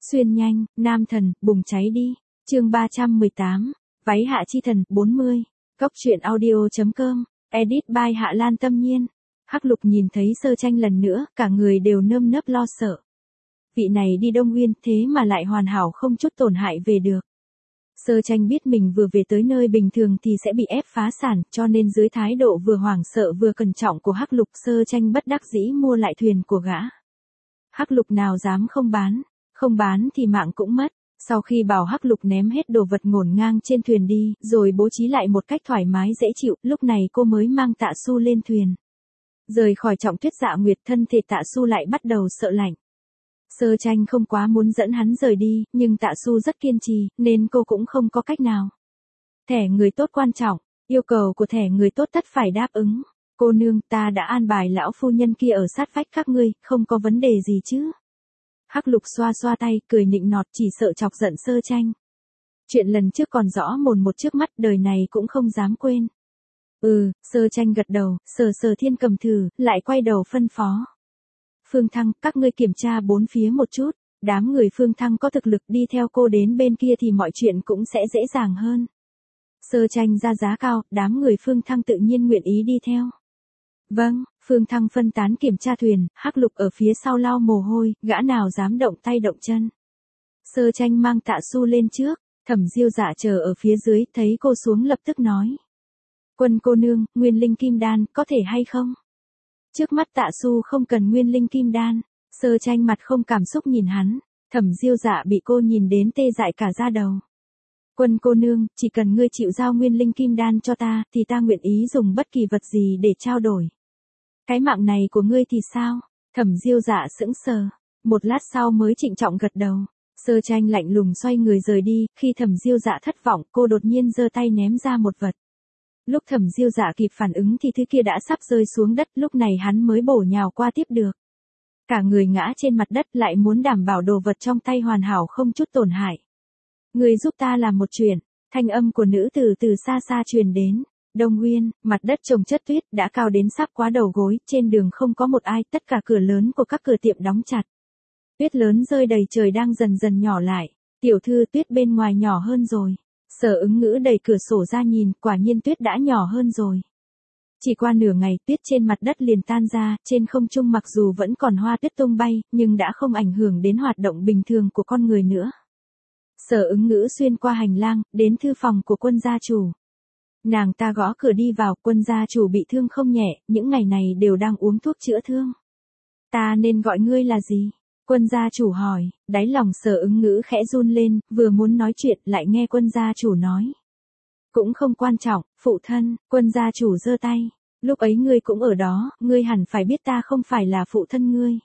Xuyên nhanh, nam thần, bùng cháy đi. Chương 318, váy hạ chi thần, 40. Cốc truyện audio.com, edit by Hạ Lan Tâm Nhiên. Hắc Lục nhìn thấy Sơ Tranh lần nữa, cả người đều nơm nớp lo sợ. Vị này đi Đông Nguyên, thế mà lại hoàn hảo không chút tổn hại về được. Sơ Tranh biết mình vừa về tới nơi bình thường thì sẽ bị ép phá sản, cho nên dưới thái độ vừa hoảng sợ vừa cẩn trọng của Hắc Lục, Sơ Tranh bất đắc dĩ mua lại thuyền của gã. Hắc Lục nào dám không bán thì mạng cũng mất. Sau khi bảo Hắc Lục ném hết đồ vật ngổn ngang trên thuyền đi, rồi bố trí lại một cách thoải mái dễ chịu, lúc này cô mới mang Tạ Su lên thuyền. Rời khỏi Trọng Tuyết Dạ Nguyệt, thân thể Tạ Su lại bắt đầu sợ lạnh. Sơ Tranh không quá muốn dẫn hắn rời đi, nhưng Tạ Su rất kiên trì, nên cô cũng không có cách nào. Thẻ người tốt quan trọng, yêu cầu của thẻ người tốt tất phải đáp ứng. Cô nương, ta đã an bài lão phu nhân kia ở sát vách các ngươi, không có vấn đề gì chứ? Hắc Lục xoa xoa tay, cười nịnh nọt, chỉ sợ chọc giận Sơ Tranh. Chuyện lần trước còn rõ mồn một trước mắt, đời này cũng không dám quên. Sơ Tranh gật đầu, sờ Thiên Cầm thử, lại quay đầu phân phó. Phương Thăng, các ngươi kiểm tra bốn phía một chút, đám người Phương Thăng có thực lực đi theo cô đến bên kia thì mọi chuyện cũng sẽ dễ dàng hơn. Sơ Tranh ra giá cao, đám người Phương Thăng tự nhiên nguyện ý đi theo. Vâng, Phương Thăng phân tán kiểm tra thuyền, Hắc Lục ở phía sau lau mồ hôi, gã nào dám động tay động chân. Sơ Tranh mang Tạ Su lên trước, Thẩm Diêu Dạ chờ ở phía dưới, thấy cô xuống lập tức nói. Quân cô nương, nguyên linh kim đan, có thể hay không? Trước mắt Tạ Su không cần nguyên linh kim đan. Sơ Tranh mặt không cảm xúc nhìn hắn, Thẩm Diêu Dạ bị cô nhìn đến tê dại cả da đầu. Quân cô nương, chỉ cần ngươi chịu giao nguyên linh kim đan cho ta, thì ta nguyện ý dùng bất kỳ vật gì để trao đổi. Cái mạng này của ngươi thì sao? Thẩm Diêu Dạ sững sờ, một lát sau mới trịnh trọng gật đầu. Sơ Tranh lạnh lùng xoay người rời đi, khi Thẩm Diêu Dạ thất vọng, cô đột nhiên giơ tay ném ra một vật. Lúc Thẩm Diêu Dạ kịp phản ứng thì thứ kia đã sắp rơi xuống đất, lúc này hắn mới bổ nhào qua tiếp được. Cả người ngã trên mặt đất, lại muốn đảm bảo đồ vật trong tay hoàn hảo không chút tổn hại. Người giúp ta làm một chuyện, thanh âm của nữ tử từ xa xa truyền đến. Đông Nguyên, mặt đất trồng chất tuyết đã cao đến sắp quá đầu gối, trên đường không có một ai, tất cả cửa lớn của các cửa tiệm đóng chặt. Tuyết lớn rơi đầy trời đang dần dần nhỏ lại. Tiểu thư, tuyết bên ngoài nhỏ hơn rồi. Sở Ứng Ngữ đẩy cửa sổ ra nhìn, quả nhiên tuyết đã nhỏ hơn rồi. Chỉ qua nửa ngày, tuyết trên mặt đất liền tan ra, trên không trung mặc dù vẫn còn hoa tuyết tung bay, nhưng đã không ảnh hưởng đến hoạt động bình thường của con người nữa. Sở Ứng Ngữ xuyên qua hành lang, đến thư phòng của quân gia chủ. Nàng ta gõ cửa đi vào, quân gia chủ bị thương không nhẹ, những ngày này đều đang uống thuốc chữa thương. Ta nên gọi ngươi là gì? Quân gia chủ hỏi, đáy lòng Sở Ứng Ngữ khẽ run lên, vừa muốn nói chuyện lại nghe quân gia chủ nói. Cũng không quan trọng, phụ thân, quân gia chủ giơ tay. Lúc ấy ngươi cũng ở đó, ngươi hẳn phải biết ta không phải là phụ thân ngươi.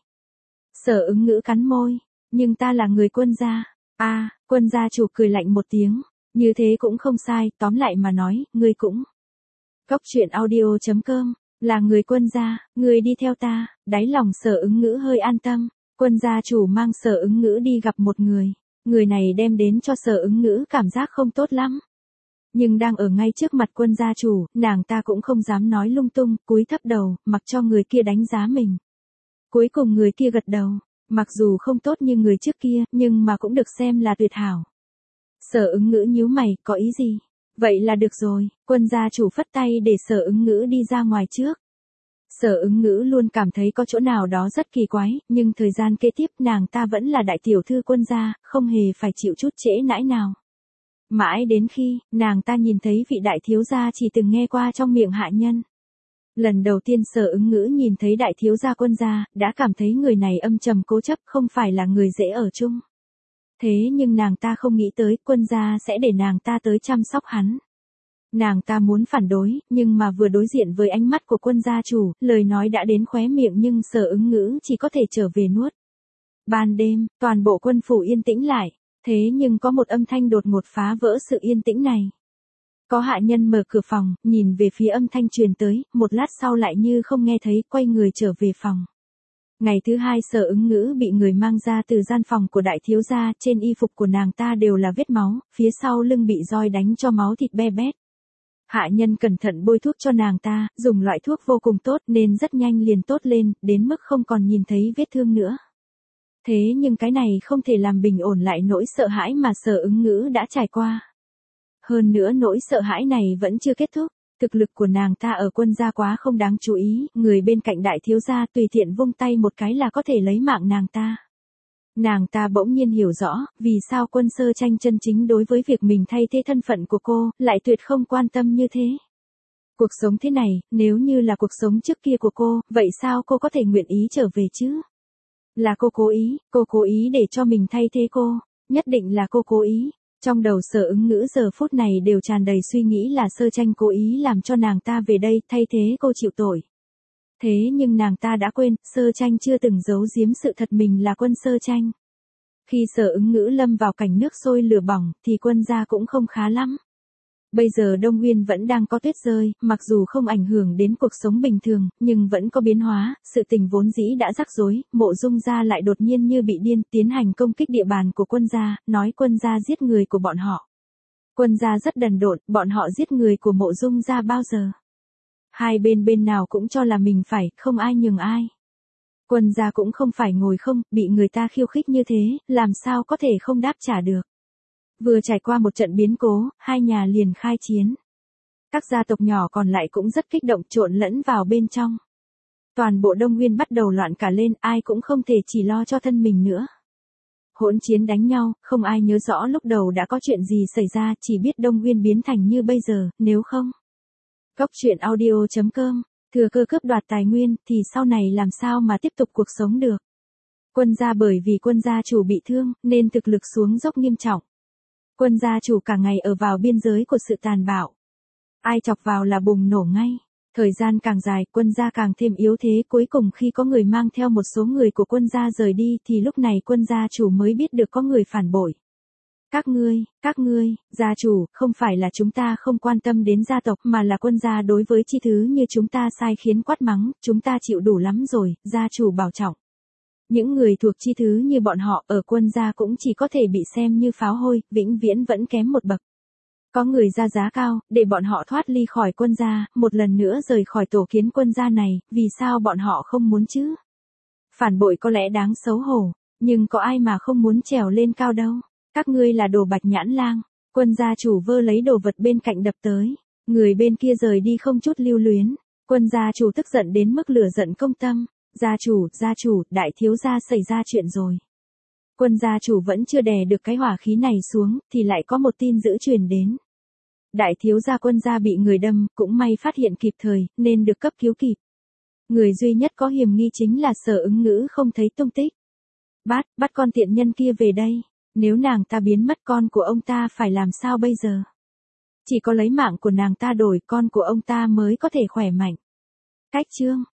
Sở Ứng Ngữ cắn môi, nhưng ta là người quân gia. Quân gia chủ cười lạnh một tiếng. Như thế cũng không sai, tóm lại mà nói, ngươi cũng. Cốc truyện audio.com, là người quân gia, ngươi đi theo ta, đáy lòng Sở Ứng Ngữ hơi an tâm. Quân gia chủ mang Sở Ứng Ngữ đi gặp một người. Người này đem đến cho Sở Ứng Ngữ cảm giác không tốt lắm. Nhưng đang ở ngay trước mặt quân gia chủ, nàng ta cũng không dám nói lung tung, cúi thấp đầu, mặc cho người kia đánh giá mình. Cuối cùng người kia gật đầu, mặc dù không tốt như người trước kia, nhưng mà cũng được xem là tuyệt hảo. Sở Ứng Ngữ nhíu mày, có ý gì? Vậy là được rồi, quân gia chủ phất tay để Sở Ứng Ngữ đi ra ngoài trước. Sở Ứng Ngữ luôn cảm thấy có chỗ nào đó rất kỳ quái, nhưng thời gian kế tiếp nàng ta vẫn là đại tiểu thư quân gia, không hề phải chịu chút trễ nãi nào. Mãi đến khi, nàng ta nhìn thấy vị đại thiếu gia chỉ từng nghe qua trong miệng hạ nhân. Lần đầu tiên Sở Ứng Ngữ nhìn thấy đại thiếu gia quân gia, đã cảm thấy người này âm trầm cố chấp, không phải là người dễ ở chung. Thế nhưng nàng ta không nghĩ tới quân gia sẽ để nàng ta tới chăm sóc hắn. Nàng ta muốn phản đối, nhưng mà vừa đối diện với ánh mắt của quân gia chủ, lời nói đã đến khóe miệng nhưng Sở Ứng Ngữ chỉ có thể trở về nuốt. Ban đêm, toàn bộ quân phủ yên tĩnh lại, thế nhưng có một âm thanh đột ngột phá vỡ sự yên tĩnh này. Có hạ nhân mở cửa phòng, nhìn về phía âm thanh truyền tới, một lát sau lại như không nghe thấy, quay người trở về phòng. Ngày thứ hai Sở Ứng Ngữ bị người mang ra từ gian phòng của đại thiếu gia, trên y phục của nàng ta đều là vết máu, phía sau lưng bị roi đánh cho máu thịt be bét. Hạ nhân cẩn thận bôi thuốc cho nàng ta, dùng loại thuốc vô cùng tốt nên rất nhanh liền tốt lên, đến mức không còn nhìn thấy vết thương nữa. Thế nhưng cái này không thể làm bình ổn lại nỗi sợ hãi mà Sở Ứng Ngữ đã trải qua. Hơn nữa nỗi sợ hãi này vẫn chưa kết thúc. Thực lực của nàng ta ở quân gia quá không đáng chú ý, người bên cạnh đại thiếu gia tùy tiện vung tay một cái là có thể lấy mạng nàng ta. Nàng ta bỗng nhiên hiểu rõ, vì sao Quân Sơ Tranh chân chính đối với việc mình thay thế thân phận của cô, lại tuyệt không quan tâm như thế. Cuộc sống thế này, nếu như là cuộc sống trước kia của cô, vậy sao cô có thể nguyện ý trở về chứ? Là cô cố ý để cho mình thay thế cô, nhất định là cô cố ý. Trong đầu Sở Ứng Ngữ giờ phút này đều tràn đầy suy nghĩ là Sơ Tranh cố ý làm cho nàng ta về đây thay thế cô chịu tội. Thế nhưng nàng ta đã quên, Sơ Tranh chưa từng giấu giếm sự thật mình là Quân Sơ Tranh. Khi Sở Ứng Ngữ lâm vào cảnh nước sôi lửa bỏng, thì quân gia cũng không khá lắm. Bây giờ Đông Nguyên vẫn đang có tuyết rơi, mặc dù không ảnh hưởng đến cuộc sống bình thường, nhưng vẫn có biến hóa, sự tình vốn dĩ đã rắc rối, Mộ Dung gia lại đột nhiên như bị điên tiến hành công kích địa bàn của quân gia, nói quân gia giết người của bọn họ. Quân gia rất đần độn, bọn họ giết người của Mộ Dung gia bao giờ? Hai bên nào cũng cho là mình phải, không ai nhường ai. Quân gia cũng không phải ngồi không, bị người ta khiêu khích như thế, làm sao có thể không đáp trả được. Vừa trải qua một trận biến cố, hai nhà liền khai chiến. Các gia tộc nhỏ còn lại cũng rất kích động trộn lẫn vào bên trong. Toàn bộ Đông Nguyên bắt đầu loạn cả lên, ai cũng không thể chỉ lo cho thân mình nữa. Hỗn chiến đánh nhau, không ai nhớ rõ lúc đầu đã có chuyện gì xảy ra, chỉ biết Đông Nguyên biến thành như bây giờ, nếu không. Góc truyện audio.com, thừa cơ cướp đoạt tài nguyên, thì sau này làm sao mà tiếp tục cuộc sống được. Quân gia bởi vì quân gia chủ bị thương, nên thực lực xuống dốc nghiêm trọng. Quân gia chủ cả ngày ở vào biên giới của sự tàn bạo. Ai chọc vào là bùng nổ ngay. Thời gian càng dài, quân gia càng thêm yếu thế, cuối cùng khi có người mang theo một số người của quân gia rời đi thì lúc này quân gia chủ mới biết được có người phản bội. Các ngươi, gia chủ, không phải là chúng ta không quan tâm đến gia tộc mà là quân gia đối với chi thứ như chúng ta sai khiến quát mắng, chúng ta chịu đủ lắm rồi, gia chủ bảo trọng. Những người thuộc chi thứ như bọn họ ở quân gia cũng chỉ có thể bị xem như pháo hôi, vĩnh viễn vẫn kém một bậc. Có người ra giá cao, để bọn họ thoát ly khỏi quân gia, một lần nữa rời khỏi tổ kiến quân gia này, vì sao bọn họ không muốn chứ? Phản bội có lẽ đáng xấu hổ, nhưng có ai mà không muốn trèo lên cao đâu. Các ngươi là đồ Bạch Nhãn Lang. Quân gia chủ vơ lấy đồ vật bên cạnh đập tới. Người bên kia rời đi không chút lưu luyến. Quân gia chủ tức giận đến mức lửa giận công tâm. Gia chủ, đại thiếu gia xảy ra chuyện rồi. Quân gia chủ vẫn chưa đè được cái hỏa khí này xuống, thì lại có một tin dữ truyền đến. Đại thiếu gia quân gia bị người đâm, cũng may phát hiện kịp thời, nên được cấp cứu kịp. Người duy nhất có hiểm nghi chính là Sở Ứng Ngữ không thấy tung tích. Bắt con tiện nhân kia về đây. Nếu nàng ta biến mất con của ông ta phải làm sao bây giờ? Chỉ có lấy mạng của nàng ta đổi con của ông ta mới có thể khỏe mạnh. Cách chương